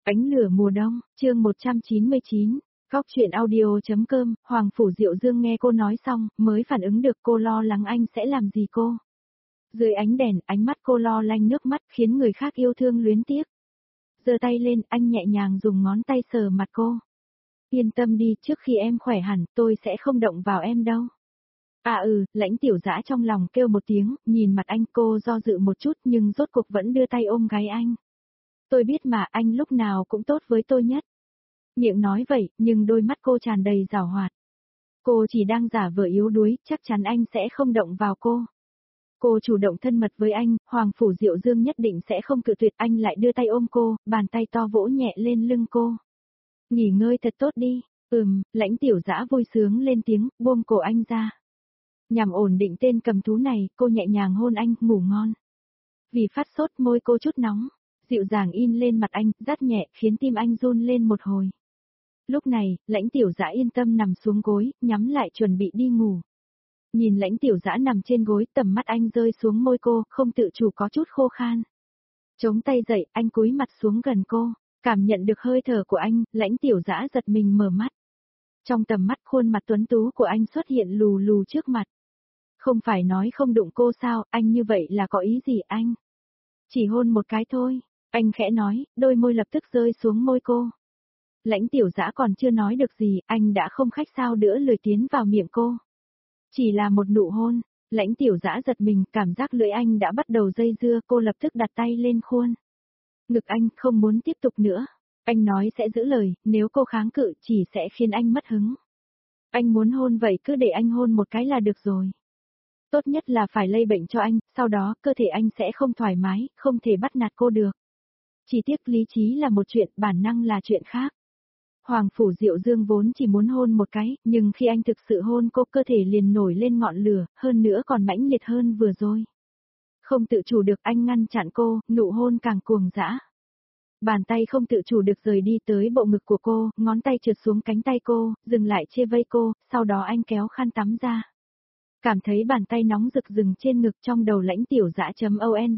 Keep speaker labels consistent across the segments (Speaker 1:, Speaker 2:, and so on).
Speaker 1: Ánh lửa mùa đông, chương 199, góc chuyện audio.com, Hoàng Phủ Diệu Dương nghe cô nói xong, mới phản ứng được cô lo lắng anh sẽ làm gì cô. Dưới ánh đèn, ánh mắt cô lo lanh nước mắt khiến người khác yêu thương luyến tiếc. Giơ tay lên, anh nhẹ nhàng dùng ngón tay sờ mặt cô. Yên tâm đi, trước khi em khỏe hẳn, tôi sẽ không động vào em đâu. Lãnh Tiểu Dã trong lòng kêu một tiếng, nhìn mặt anh cô do dự một chút nhưng rốt cuộc vẫn đưa tay ôm gáy anh. Tôi biết mà anh lúc nào cũng tốt với tôi nhất. Miệng nói vậy, nhưng đôi mắt cô tràn đầy giảo hoạt. Cô chỉ đang giả vờ yếu đuối, chắc chắn anh sẽ không động vào cô. Cô chủ động thân mật với anh, Hoàng Phủ Diệu Dương nhất định sẽ không cự tuyệt, anh lại đưa tay ôm cô, bàn tay to vỗ nhẹ lên lưng cô. Nghỉ ngơi thật tốt đi. Lãnh Tiểu Dã vui sướng lên tiếng, buông cổ anh ra. Nhằm ổn định tên cầm thú này, cô nhẹ nhàng hôn anh, ngủ ngon. Vì phát sốt môi cô chút nóng, dịu dàng in lên mặt anh, rát nhẹ, khiến tim anh run lên một hồi. Lúc này, Lãnh Tiểu Dã yên tâm nằm xuống gối, nhắm lại chuẩn bị đi ngủ. Nhìn Lãnh Tiểu Dã nằm trên gối, tầm mắt anh rơi xuống môi cô, không tự chủ có chút khô khan. Chống tay dậy, anh cúi mặt xuống gần cô, cảm nhận được hơi thở của anh, Lãnh Tiểu Dã giật mình mở mắt. Trong tầm mắt khuôn mặt tuấn tú của anh xuất hiện lù lù trước mặt. Không phải nói không đụng cô sao, anh như vậy là có ý gì anh? Chỉ hôn một cái thôi, anh khẽ nói, đôi môi lập tức rơi xuống môi cô. Lãnh Tiểu Dã còn chưa nói được gì, anh đã không khách sáo nữa lười tiến vào miệng cô. Chỉ là một nụ hôn, Lãnh Tiểu Dã giật mình, cảm giác lưỡi anh đã bắt đầu dây dưa, cô lập tức đặt tay lên khuôn. Ngực anh không muốn tiếp tục nữa. Anh nói sẽ giữ lời, nếu cô kháng cự chỉ sẽ khiến anh mất hứng. Anh muốn hôn vậy cứ để anh hôn một cái là được rồi. Tốt nhất là phải lây bệnh cho anh, sau đó cơ thể anh sẽ không thoải mái, không thể bắt nạt cô được. Chỉ tiếc lý trí là một chuyện, bản năng là chuyện khác. Hoàng Phủ Diệu Dương vốn chỉ muốn hôn một cái, nhưng khi anh thực sự hôn cô cơ thể liền nổi lên ngọn lửa, hơn nữa còn mãnh liệt hơn vừa rồi. Không tự chủ được anh ngăn chặn cô, nụ hôn càng cuồng dã. Bàn tay không tự chủ được rời đi tới bộ ngực của cô, ngón tay trượt xuống cánh tay cô, dừng lại chê vây cô, sau đó anh kéo khăn tắm ra. Cảm thấy bàn tay nóng rực rừng trên ngực, trong đầu Lãnh Tiểu Dã.ONG.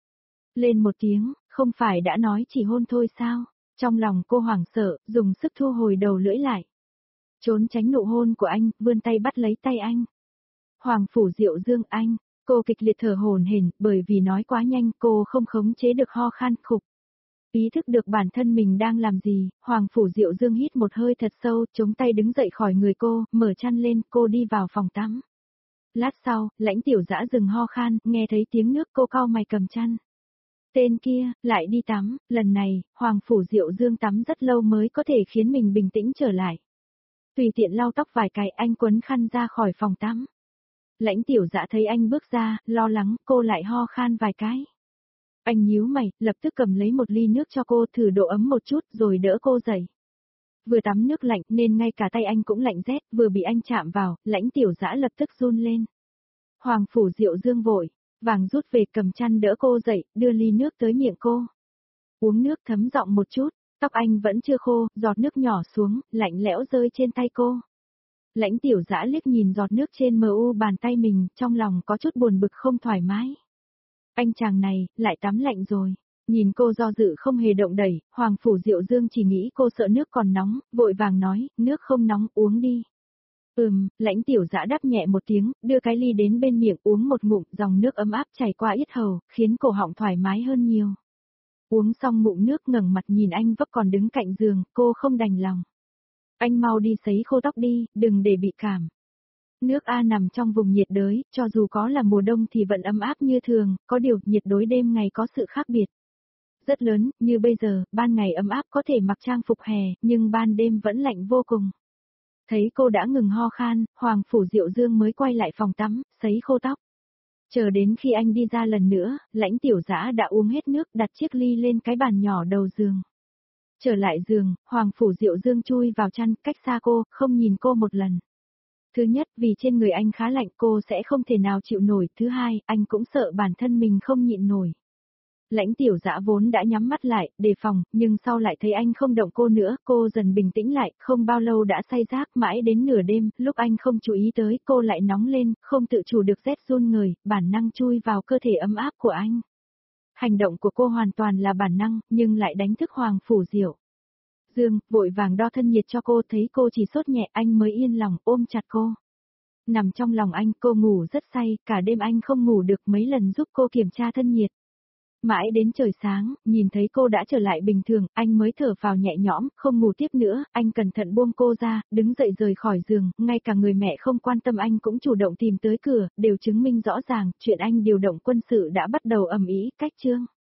Speaker 1: Lên một tiếng, không phải đã nói chỉ hôn thôi sao? Trong lòng cô hoảng sợ, dùng sức thu hồi đầu lưỡi lại. Trốn tránh nụ hôn của anh, vươn tay bắt lấy tay anh. Hoàng Phủ Diệu Dương anh, cô kịch liệt thở hổn hển, bởi vì nói quá nhanh cô không khống chế được ho khan khục. Ý thức được bản thân mình đang làm gì, Hoàng Phủ Diệu Dương hít một hơi thật sâu, chống tay đứng dậy khỏi người cô, mở chăn lên, cô đi vào phòng tắm. Lát sau, Lãnh Tiểu Dã dừng ho khan, nghe thấy tiếng nước cô cau mày cầm chăn. Tên kia, lại đi tắm, lần này, Hoàng Phủ Diệu Dương tắm rất lâu mới có thể khiến mình bình tĩnh trở lại. Tùy tiện lau tóc vài cái, anh quấn khăn ra khỏi phòng tắm. Lãnh Tiểu Dã thấy anh bước ra, lo lắng, cô lại ho khan vài cái. Anh nhíu mày, lập tức cầm lấy một ly nước cho cô thử độ ấm một chút rồi đỡ cô dậy. Vừa tắm nước lạnh nên ngay cả tay anh cũng lạnh rét, vừa bị anh chạm vào, Lãnh Tiểu Dã lập tức run lên. Hoàng Phủ Diệu Dương vội vàng rút về cầm chăn đỡ cô dậy, đưa ly nước tới miệng cô. Uống nước thấm giọng một chút, tóc anh vẫn chưa khô, giọt nước nhỏ xuống, lạnh lẽo rơi trên tay cô. Lãnh Tiểu Dã liếc nhìn giọt nước trên bàn tay mình, trong lòng có chút buồn bực không thoải mái. Anh chàng này, lại tắm lạnh rồi. Nhìn cô do dự không hề động đẩy, Hoàng Phủ Diệu Dương chỉ nghĩ cô sợ nước còn nóng, vội vàng nói, nước không nóng, uống đi. Lãnh Tiểu Dã đáp nhẹ một tiếng, đưa cái ly đến bên miệng uống một ngụm, dòng nước ấm áp chảy qua yết hầu, khiến cổ họng thoải mái hơn nhiều. Uống xong ngụm nước ngẩng mặt nhìn anh vấp còn đứng cạnh giường, cô không đành lòng. Anh mau đi sấy khô tóc đi, đừng để bị cảm. Nước A nằm trong vùng nhiệt đới, cho dù có là mùa đông thì vẫn ấm áp như thường, có điều nhiệt đối đêm ngày có sự khác biệt. Rất lớn, như bây giờ, ban ngày ấm áp có thể mặc trang phục hè, nhưng ban đêm vẫn lạnh vô cùng. Thấy cô đã ngừng ho khan, Hoàng Phủ Diệu Dương mới quay lại phòng tắm, sấy khô tóc. Chờ đến khi anh đi ra lần nữa, Lãnh Tiểu Dã đã uống hết nước, đặt chiếc ly lên cái bàn nhỏ đầu giường. Trở lại giường, Hoàng Phủ Diệu Dương chui vào chăn, cách xa cô, không nhìn cô một lần. Thứ nhất, vì trên người anh khá lạnh cô sẽ không thể nào chịu nổi. Thứ hai, anh cũng sợ bản thân mình không nhịn nổi. Lãnh Tiểu Dã vốn đã nhắm mắt lại, đề phòng, nhưng sau lại thấy anh không động cô nữa, cô dần bình tĩnh lại, không bao lâu đã say rác mãi đến nửa đêm, lúc anh không chú ý tới, cô lại nóng lên, không tự chủ được rét run người, bản năng chui vào cơ thể ấm áp của anh. Hành động của cô hoàn toàn là bản năng, nhưng lại đánh thức Hoàng Phủ Diệu. Dương, vội vàng đo thân nhiệt cho cô, thấy cô chỉ sốt nhẹ anh mới yên lòng ôm chặt cô. Nằm trong lòng anh, cô ngủ rất say, cả đêm anh không ngủ được, mấy lần giúp cô kiểm tra thân nhiệt. Mãi đến trời sáng, nhìn thấy cô đã trở lại bình thường, anh mới thở phào nhẹ nhõm, không ngủ tiếp nữa, anh cẩn thận buông cô ra, đứng dậy rời khỏi giường, ngay cả người mẹ không quan tâm anh cũng chủ động tìm tới cửa, đều chứng minh rõ ràng, chuyện anh điều động quân sự đã bắt đầu ầm ĩ, cách chương.